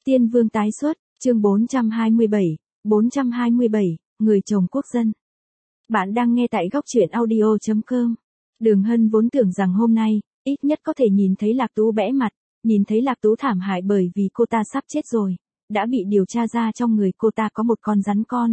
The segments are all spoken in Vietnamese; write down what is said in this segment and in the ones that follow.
Tiên Vương tái xuất, chương 427, người chồng quốc dân. Bạn đang nghe tại góc truyện audio.com. Đường Hân vốn tưởng rằng hôm nay, ít nhất có thể nhìn thấy Lạc Tú bẽ mặt, nhìn thấy Lạc Tú thảm hại bởi vì cô ta sắp chết rồi. Đã bị điều tra ra trong người cô ta có một con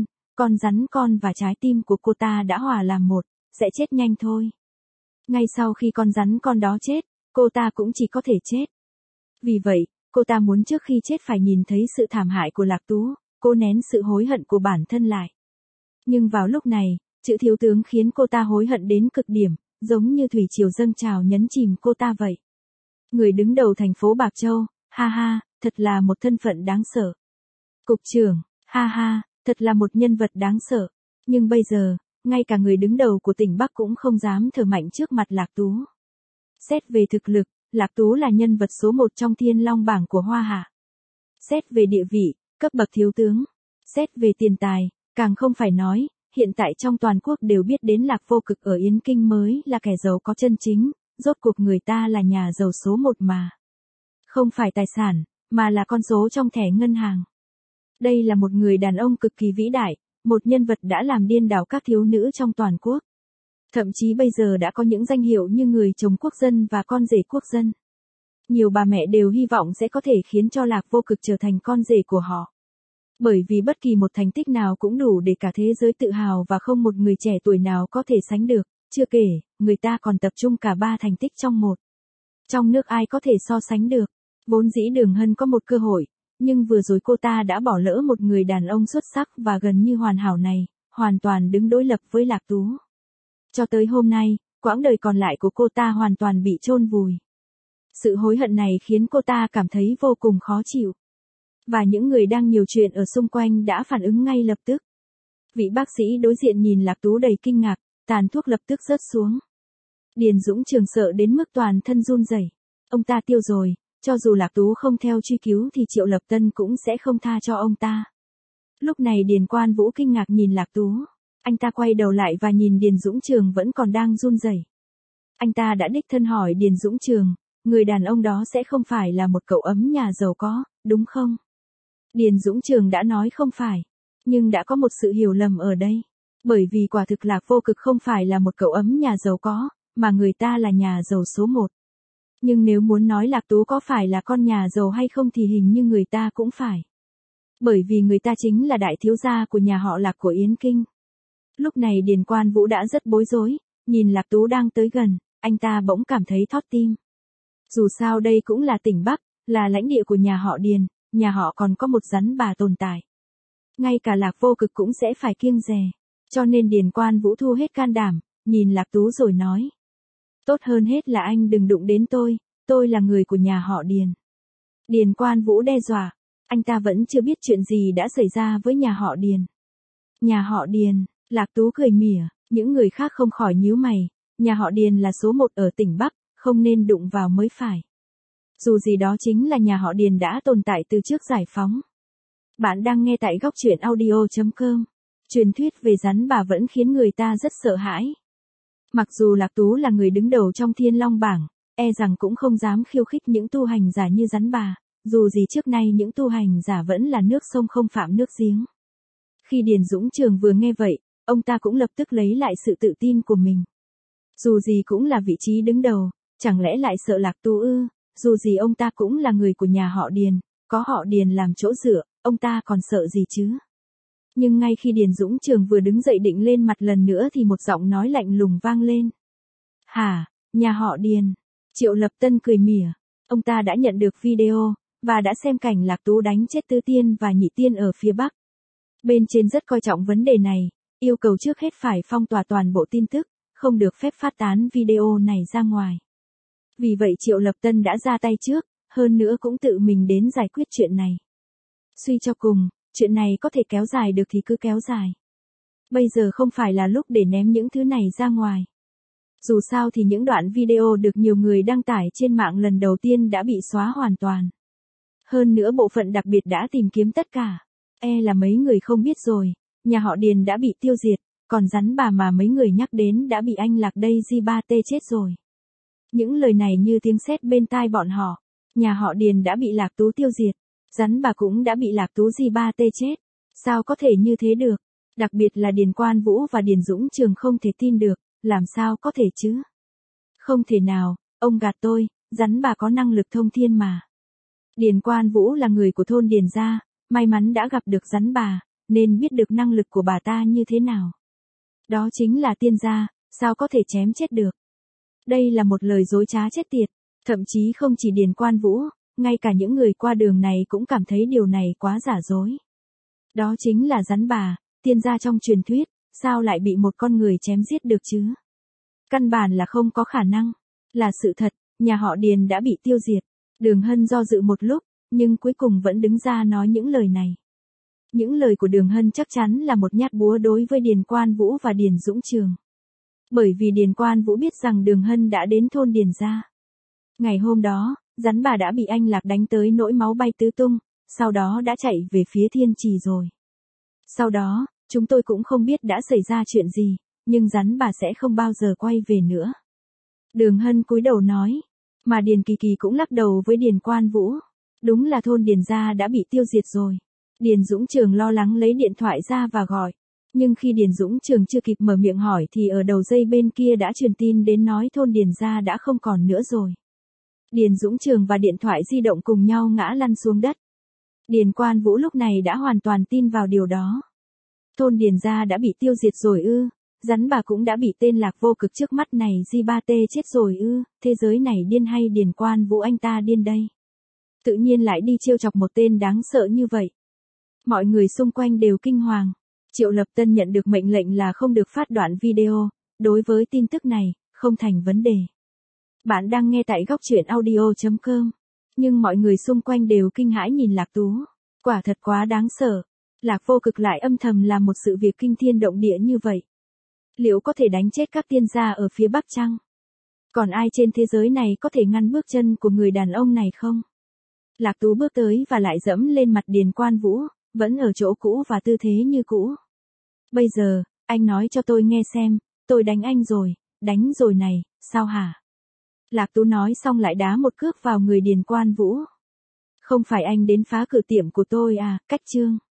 rắn con và trái tim của cô ta đã hòa làm một, sẽ chết nhanh thôi. Ngay sau khi con rắn con đó chết, cô ta cũng chỉ có thể chết. Vì vậy, cô ta muốn trước khi chết phải nhìn thấy sự thảm hại của Lạc Tú, cô nén sự hối hận của bản thân lại. Nhưng vào lúc này, chữ thiếu tướng khiến cô ta hối hận đến cực điểm, giống như thủy triều dâng trào nhấn chìm cô ta vậy. Người đứng đầu thành phố Bạc Châu, ha ha, thật là một thân phận đáng sợ. Cục trưởng, ha ha, thật là một nhân vật đáng sợ. Nhưng bây giờ, ngay cả người đứng đầu của tỉnh Bắc cũng không dám thở mạnh trước mặt Lạc Tú. Xét về thực lực, Lạc Tú là nhân vật số 1 trong Thiên Long bảng của Hoa Hạ. Xét về địa vị, cấp bậc thiếu tướng. Xét về tiền tài, càng không phải nói, hiện tại trong toàn quốc đều biết đến Lạc Vô Cực ở Yến Kinh mới là kẻ giàu có chân chính, rốt cuộc người ta là nhà giàu số 1 mà. Không phải tài sản, mà là con số trong thẻ ngân hàng. Đây là một người đàn ông cực kỳ vĩ đại, một nhân vật đã làm điên đảo các thiếu nữ trong toàn quốc. Thậm chí bây giờ đã có những danh hiệu như người chồng quốc dân và con rể quốc dân. Nhiều bà mẹ đều hy vọng sẽ có thể khiến cho Lạc Vô Cực trở thành con rể của họ. Bởi vì bất kỳ một thành tích nào cũng đủ để cả thế giới tự hào và không một người trẻ tuổi nào có thể sánh được, chưa kể, người ta còn tập trung cả 3 thành tích trong một. Trong nước ai có thể so sánh được, vốn dĩ Đường Hân có một cơ hội, nhưng vừa rồi cô ta đã bỏ lỡ một người đàn ông xuất sắc và gần như hoàn hảo này, hoàn toàn đứng đối lập với Lạc Tú. Cho tới hôm nay, quãng đời còn lại của cô ta hoàn toàn bị chôn vùi. Sự hối hận này khiến cô ta cảm thấy vô cùng khó chịu. Và những người đang nhiều chuyện ở xung quanh đã phản ứng ngay lập tức. Vị bác sĩ đối diện nhìn Lạc Tú đầy kinh ngạc, tàn thuốc lập tức rớt xuống. Điền Dũng Trường sợ đến mức toàn thân run rẩy. Ông ta tiêu rồi, cho dù Lạc Tú không theo truy cứu thì Triệu Lập Tân cũng sẽ không tha cho ông ta. Lúc này Điền Quan Vũ kinh ngạc nhìn Lạc Tú. Anh ta quay đầu lại và nhìn Điền Dũng Trường vẫn còn đang run rẩy. Anh ta đã đích thân hỏi Điền Dũng Trường, người đàn ông đó sẽ không phải là một cậu ấm nhà giàu có, đúng không? Điền Dũng Trường đã nói không phải, nhưng đã có một sự hiểu lầm ở đây. Bởi vì quả thực Lạc Vô Cực không phải là một cậu ấm nhà giàu có, mà người ta là nhà giàu số 1. Nhưng nếu muốn nói Lạc Tú có phải là con nhà giàu hay không thì hình như người ta cũng phải. Bởi vì người ta chính là đại thiếu gia của nhà họ Lạc của Yến Kinh. Lúc này Điền Quan Vũ đã rất bối rối, nhìn Lạc Tú đang tới gần, anh ta bỗng cảm thấy thót tim. Dù sao đây cũng là tỉnh Bắc, là lãnh địa của nhà họ Điền, nhà họ còn có một rắn bà tồn tại. Ngay cả Lạc Vô Cực cũng sẽ phải kiêng dè, cho nên Điền Quan Vũ thu hết can đảm, nhìn Lạc Tú rồi nói. Tốt hơn hết là anh đừng đụng đến tôi là người của nhà họ Điền. Điền Quan Vũ đe dọa, anh ta vẫn chưa biết chuyện gì đã xảy ra với nhà họ Điền. Nhà họ Điền, Lạc Tú cười mỉa, những người khác không khỏi nhíu mày, nhà họ Điền là số 1 ở tỉnh Bắc, không nên đụng vào mới phải. Dù gì đó chính là nhà họ Điền đã tồn tại từ trước giải phóng. Bạn đang nghe tại góc truyện audio.com. Truyền thuyết về rắn bà vẫn khiến người ta rất sợ hãi. Mặc dù Lạc Tú là người đứng đầu trong Thiên Long bảng, e rằng cũng không dám khiêu khích những tu hành giả như rắn bà, dù gì trước nay những tu hành giả vẫn là nước sông không phạm nước giếng. Khi Điền Dũng Trường vừa nghe vậy, ông ta cũng lập tức lấy lại sự tự tin của mình. Dù gì cũng là vị trí đứng đầu, chẳng lẽ lại sợ Lạc Tú ư? Dù gì ông ta cũng là người của nhà họ Điền, có họ Điền làm chỗ dựa, ông ta còn sợ gì chứ? Nhưng ngay khi Điền Dũng Trường vừa đứng dậy định lên mặt lần nữa thì một giọng nói lạnh lùng vang lên. Hả, nhà họ Điền? Triệu Lập Tân cười mỉa, ông ta đã nhận được video, và đã xem cảnh Lạc Tú đánh chết Tứ Tiên và Nhị Tiên ở phía Bắc. Bên trên rất coi trọng vấn đề này, yêu cầu trước hết phải phong tỏa toàn bộ tin tức, không được phép phát tán video này ra ngoài. Vì vậy Triệu Lập Tân đã ra tay trước, hơn nữa cũng tự mình đến giải quyết chuyện này. Suy cho cùng, chuyện này có thể kéo dài được thì cứ kéo dài. Bây giờ không phải là lúc để ném những thứ này ra ngoài. Dù sao thì những đoạn video được nhiều người đăng tải trên mạng lần đầu tiên đã bị xóa hoàn toàn. Hơn nữa bộ phận đặc biệt đã tìm kiếm tất cả. Là mấy người không biết rồi, nhà họ Điền đã bị tiêu diệt, còn rắn bà mà mấy người nhắc đến đã bị anh Lạc đây Di3T chết rồi. Những lời này như tiếng sét bên tai bọn họ. Nhà họ Điền đã bị Lạc Tú tiêu diệt. Rắn bà cũng đã bị Lạc Tú Di ba tê chết. Sao có thể như thế được? Đặc biệt là Điền Quan Vũ và Điền Dũng Trường không thể tin được, làm sao có thể chứ? Không thể nào, ông gạt tôi, rắn bà có năng lực thông thiên mà. Điền Quan Vũ là người của thôn Điền gia, may mắn đã gặp được rắn bà, nên biết được năng lực của bà ta như thế nào. Đó chính là tiên gia, sao có thể chém chết được? Đây là một lời dối trá chết tiệt, thậm chí không chỉ Điền Quan Vũ, ngay cả những người qua đường này cũng cảm thấy điều này quá giả dối. Đó chính là rắn bà, tiên gia trong truyền thuyết, sao lại bị một con người chém giết được chứ? Căn bản là không có khả năng, là sự thật, nhà họ Điền đã bị tiêu diệt. Đường Hân do dự một lúc, nhưng cuối cùng vẫn đứng ra nói những lời này. Những lời của Đường Hân chắc chắn là một nhát búa đối với Điền Quan Vũ và Điền Dũng Trường. Bởi vì Điền Quan Vũ biết rằng Đường Hân đã đến thôn Điền gia. Ngày hôm đó, rắn bà đã bị anh Lạc đánh tới nỗi máu bay tứ tung, sau đó đã chạy về phía Thiên Trì rồi. Sau đó, chúng tôi cũng không biết đã xảy ra chuyện gì, nhưng rắn bà sẽ không bao giờ quay về nữa. Đường Hân cúi đầu nói, mà Điền Kỳ Kỳ cũng lắc đầu với Điền Quan Vũ. Đúng là thôn Điền gia đã bị tiêu diệt rồi. Điền Dũng Trường lo lắng lấy điện thoại ra và gọi. Nhưng khi Điền Dũng Trường chưa kịp mở miệng hỏi thì ở đầu dây bên kia đã truyền tin đến nói thôn Điền gia đã không còn nữa rồi. Điền Dũng Trường và điện thoại di động cùng nhau ngã lăn xuống đất. Điền Quan Vũ lúc này đã hoàn toàn tin vào điều đó. Thôn Điền gia đã bị tiêu diệt rồi ư? Rắn bà cũng đã bị tên Lạc Vô Cực trước mắt này Di Ba Tê chết rồi ư? Thế giới này điên hay Điền Quan Vũ anh ta điên đây? Tự nhiên lại đi trêu chọc một tên đáng sợ như vậy. Mọi người xung quanh đều kinh hoàng. Triệu Lập Tân nhận được mệnh lệnh là không được phát đoạn video. Đối với tin tức này, không thành vấn đề. Bạn đang nghe tại góc truyện audio.com. Nhưng mọi người xung quanh đều kinh hãi nhìn Lạc Tú. Quả thật quá đáng sợ. Lạc Vô Cực lại âm thầm làm một sự việc kinh thiên động địa như vậy. Liệu có thể đánh chết các tiên gia ở phía Bắc chăng? Còn ai trên thế giới này có thể ngăn bước chân của người đàn ông này không? Lạc Tú bước tới và lại dẫm lên mặt Điền Quan Vũ, vẫn ở chỗ cũ và tư thế như cũ. Bây giờ, anh nói cho tôi nghe xem, tôi đánh anh rồi này, sao hả? Lạc Tú nói xong lại đá một cước vào người Điền Quan Vũ. Không phải anh đến phá cửa tiệm của tôi à, Cách Trương.